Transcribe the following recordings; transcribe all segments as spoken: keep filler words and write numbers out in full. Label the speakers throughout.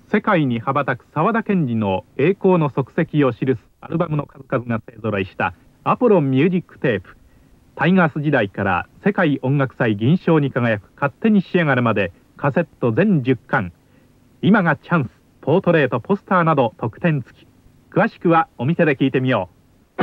Speaker 1: 世界に羽ばたく沢田研二の栄光の足跡を記すアルバムの数々が勢ぞろいしたアポロンミュージックテープ。タイガース時代から世界音楽祭銀賞に輝く勝手に仕上がるまでカセット全じゅっかん。今がチャンス、ポートレート、ポスターなど特典付き。詳しくはお店で聞いてみよう。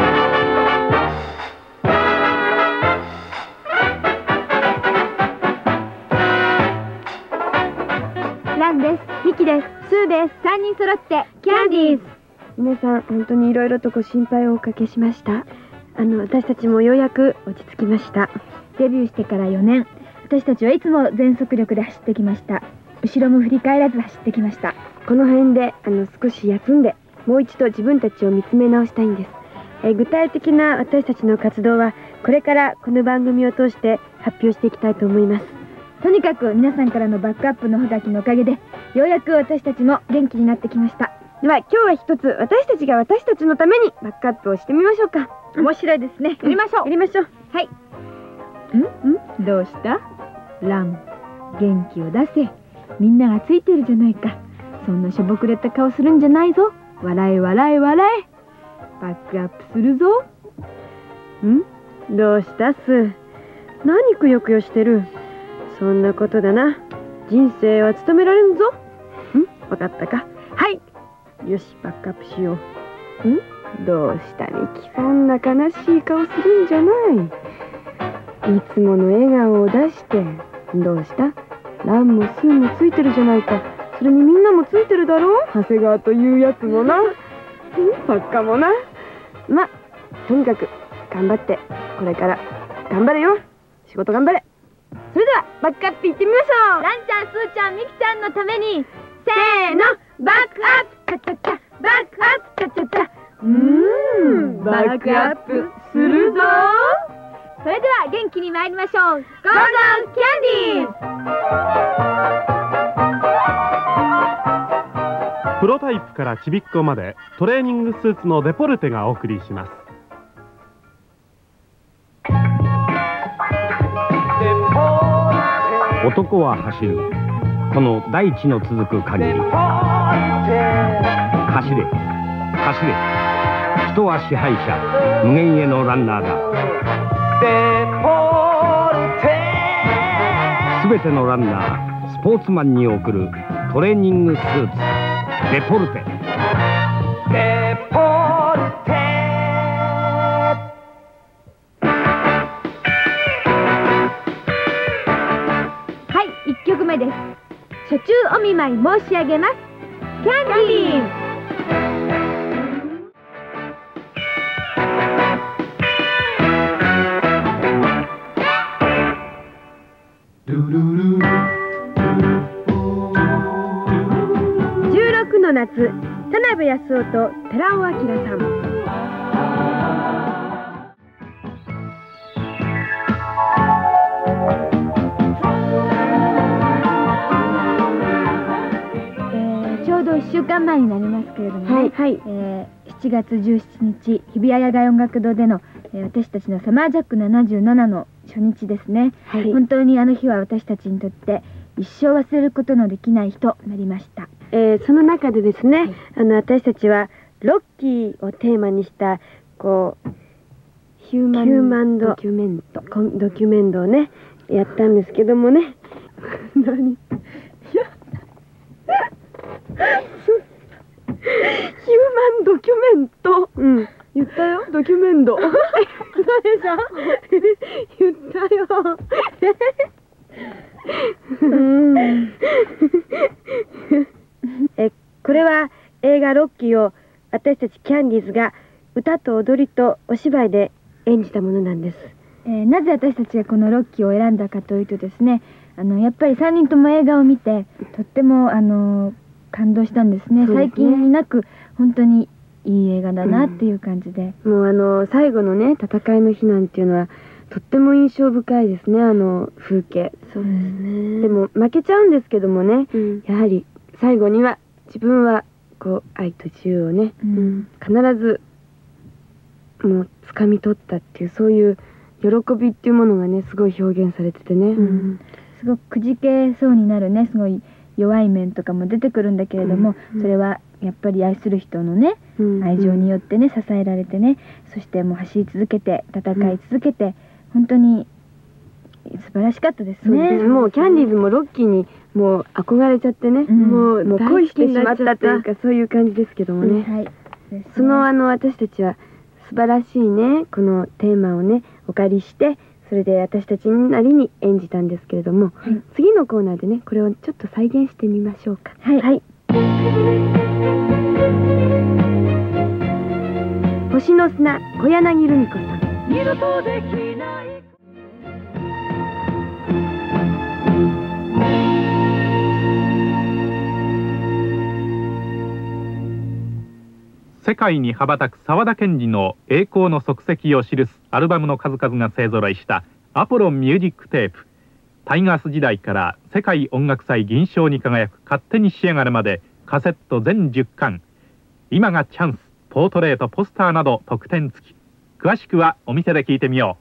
Speaker 2: ランです。ミキです。スーです。さんにん揃ってキャンディーズ。
Speaker 3: 皆さん本当にいろいろとご心配をおかけしました。あの私たちもようやく落ち着きました。
Speaker 2: デビューしてからよねん、私たちはいつも全速力で走ってきました。後ろも振り返らず走ってきました。
Speaker 3: この辺であの少し休んでもう一度自分たちを見つめ直したいんです。え具体的な私たちの活動はこれからこの番組を通して発表していきたいと思います。
Speaker 2: とにかく皆さんからのバックアップのほがきのおかげでようやく私たちも元気になってきました。
Speaker 3: では今日は一つ私たちが私たちのためにバックアップをしてみましょうか。
Speaker 2: 面白いですね。やりましょう。
Speaker 3: やりましょう。
Speaker 2: はい。んんどうしたラン、元気を出せ。みんながついてるじゃないか。そんなしょぼくれた顔するんじゃないぞ。笑え笑え笑え。バックアップするぞ。
Speaker 3: んどうしたスー。何くよくよしてる。そんなことだな。人生は務められんぞ。んわかったか。はい。よし、バックアップしよう。んどうしたミキ。そんな悲しい顔するんじゃない。いつもの笑顔を出して。どうした。ランもスーもついてるじゃないか。それにみんなもついてるだろう。長谷川というやつもな。バカもな。ま、とにかく頑張ってこれから頑張れよ。仕事頑張れ。それではバックアップいってみましょう。
Speaker 2: ランちゃん、スーちゃん、ミキちゃんのために
Speaker 3: せーの、バックアップチャチャチャ、バックアップチャチャチャ。うーん、バックアップするぞ。
Speaker 2: それでは元気に参りましょう。ゴーゴーキャンディーズ。
Speaker 4: プロタイプからちびっこまでトレーニングスーツのデポルテがお送りします。
Speaker 5: 男は走る。この大地の続く限り。走れ走れ。人は支配者、無限へのランナーだ。すべてのランナー、スポーツマンに送るトレーニングスーツデポルテ。デポルテ。
Speaker 2: はい、いっきょくめです。初中お見舞い申し上げます。キャンディーズ。
Speaker 3: じゅうろくの夏、田辺康夫と寺尾明さん。
Speaker 2: ちょうどいっしゅうかんまえになりますけれどもね、
Speaker 3: はいはい、
Speaker 2: えー、しちがつじゅうしちにち日比谷野外音楽堂での、えー、私たちのサマージャックななじゅうななの初日ですね、はい、本当にあの日は私たちにとって一生忘れることのできない日となりました。
Speaker 3: えー、その中でですね、はい、あの私たちはロッキーをテーマにしたこうヒューマン、ヒューマンドキュメントドキュメントをねやったんですけどもね何いやヒューマンドキュメント、うん、言ったよ。ドキュメント誰さ言ったようんえこれは映画ロッキーを私たちキャンディーズが歌と踊りとお芝居で演じたものなんです。
Speaker 2: えー、なぜ私たちがこのロッキーを選んだかというとですね、あのやっぱりさんにんとも映画を見てとってもあの感動したんですね。最近になく本当にいい映画だなっていう感じで、
Speaker 3: うん、もうあの最後のね戦いの日なんていうのはとっても印象深いですね。あの風景。
Speaker 2: そうですね。
Speaker 3: でも負けちゃうんですけどもね、うん、やはり最後には自分はこう愛と自由をね、うん、必ずもう掴み取ったっていうそういう喜びっていうものがねすごい表現されててね、うん、
Speaker 2: すごくくじけそうになるねすごい弱い面とかも出てくるんだけれども、
Speaker 3: うん、
Speaker 2: それはやっぱり愛する人のね、うん、愛情によってね支えられてね、そしてもう走り続けて戦い続けて、うん、本当に素晴らしかったですね。
Speaker 3: そうです。もうキャンディーズもロッキーにもう憧れちゃってね、うん、もうもう恋してしまったというかそういう感じですけどもね、うん、はい、ね、そのあの私たちは素晴らしいねこのテーマをねお借りして、それで私たちなりに演じたんですけれども、はい、次のコーナーでねこれをちょっと再現してみましょうか。はい、はい、星の砂小柳ルミ子さん。二度とできない
Speaker 1: 世界に羽ばたく沢田研二の栄光の足跡を記すアルバムの数々が勢ぞろいしたアポロンミュージックテープ。タイガース時代から世界音楽祭銀賞に輝く勝手に仕上がるまでカセット全じゅっかん、今がチャンス、ポートレート、ポスターなど特典付き。詳しくはお店で聞いてみよう。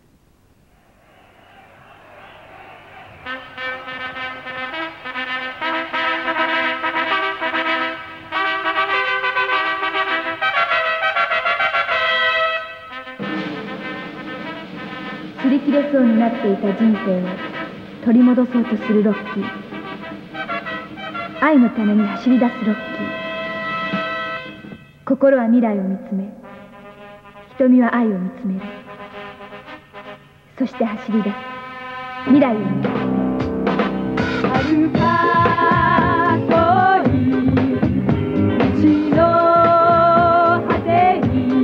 Speaker 2: 擦り切れそうになっていた人生を取り戻そうとするロッキー。愛のために走り出すロッキー。心は未来を見つめ、瞳は愛を見つめる。そして走り出す未来を見つめる。遥か遠い道の果てに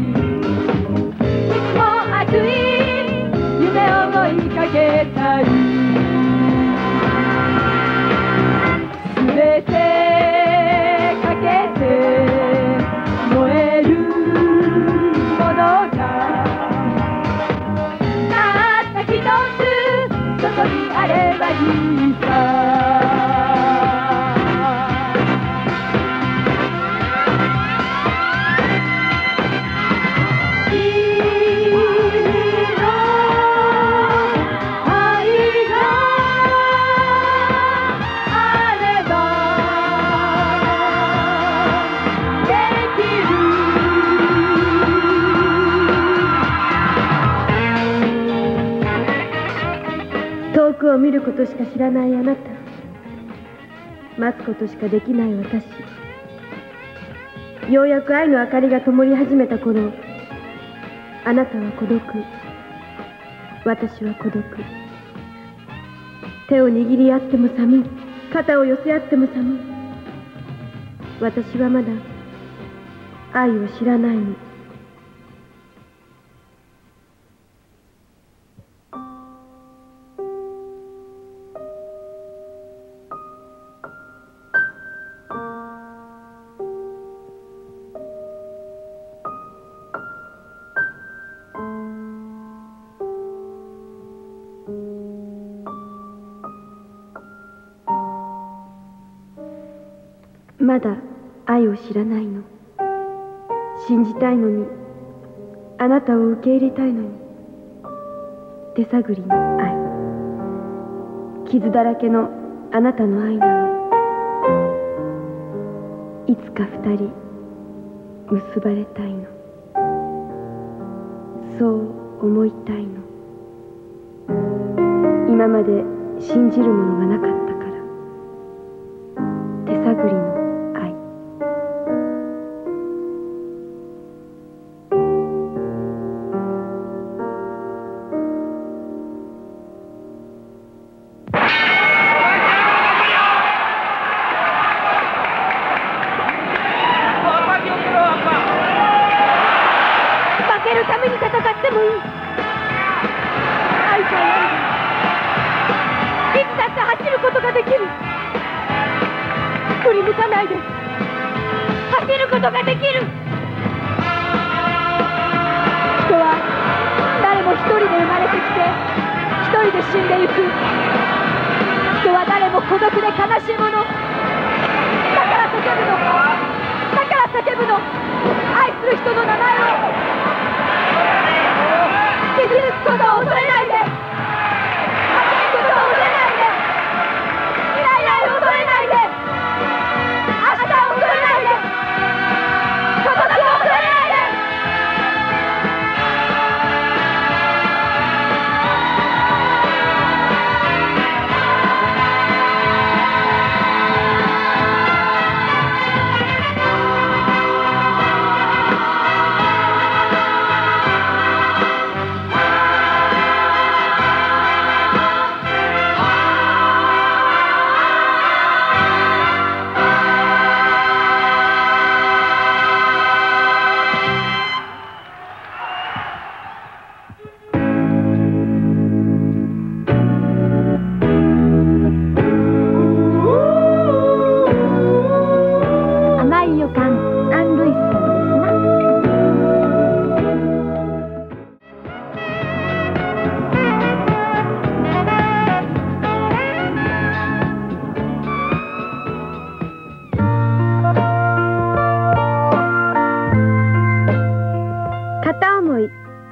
Speaker 2: いつも熱い夢を追いかけたい。すべてかけて燃えるものがたった一つそこにあればいいさ。遠くを見ることしか知らないあなた、待つことしかできない私。ようやく愛の明かりが灯り始めた頃、あなたは孤独、私は孤独。手を握り合っても寒い、肩を寄せ合っても寒い。私はまだ愛を知らないの。まだ愛を知らないの。信じたいのに、あなたを受け入れたいのに。手探りの愛、傷だらけのあなたの愛なの。いつか二人結ばれたいの。そう思いたいの。今まで信じるものがなかったから。手探りのために戦ってもいい。愛さえあればいつだって走ることができる。振り向かないで走ることができる。人は誰も一人で生まれてきて一人で死んでゆく。人は誰も孤独で悲しいもの。だから叫ぶの、だから叫ぶの。愛する人の名前を。気づくことを恐れないで、走ることを恐れないで、未来を恐れ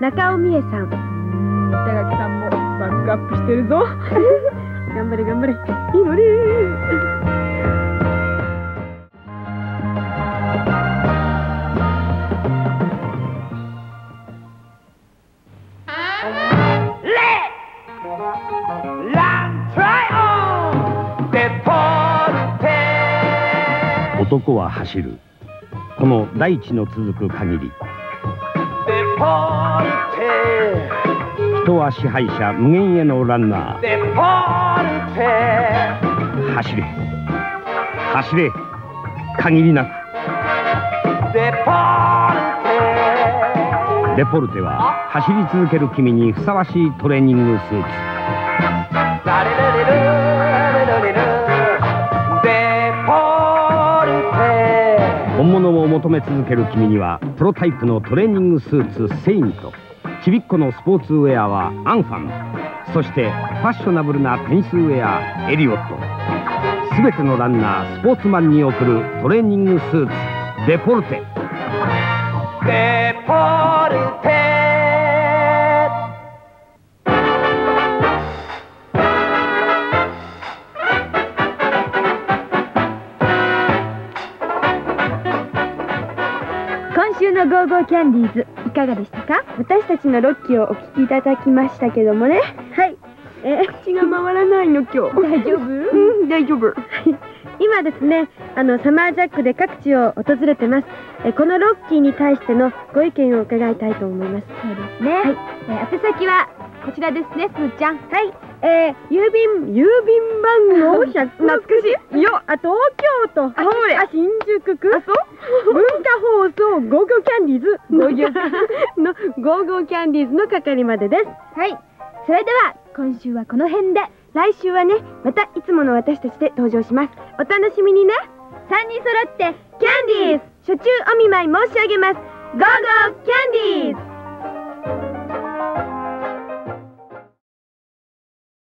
Speaker 3: 中尾美恵さん。
Speaker 2: うーん、板垣さんもバックアップしてるぞ。
Speaker 3: 頑張れ頑張れ。いいのね。
Speaker 5: 男は走る。この大地の続く限り、人は支配者無限へのランナー。走れ走れ、限りなく。デポルテは走り続ける君にふさわしいトレーニングスーツ。本物を求め続ける君にはプロタイプのトレーニングスーツセイント、ちびっこのスポーツウェアはアンファン、そしてファッショナブルなテニスウェアエリオット。すべてのランナースポーツマンに送るトレーニングスーツデポルテ。デポルテ。
Speaker 2: 今週のゴーゴーキャンディーズいかがでしたか？
Speaker 3: 私たちのロッキーをお聞きいただきましたけどもね。はい。えー、口が回らないの今日。
Speaker 2: 大丈夫？
Speaker 3: うん、大丈夫。今ですね、あのサマージャックで各地を訪れてます。えこのロッキーに対してのご意見を伺いたいと思います。
Speaker 2: そうですね。はい。えー、宛先はこちらですね、すーちゃん。
Speaker 3: はい。えー、郵便郵便番号ひゃく懐かしいよ。あ、東京都。あ、ほれ。あ、新宿区。あ、そう。文化放送ゴーゴーキャンディーズののゴーゴーキャンディーズの係までです。
Speaker 2: はい。それでは今週はこの辺で。
Speaker 3: 来週はね、またいつもの私たちで登場します。お楽しみにね。
Speaker 2: さんにん揃って
Speaker 3: キャンディーズ初中お見舞い申し上げます。ゴーゴーキャンディーズ。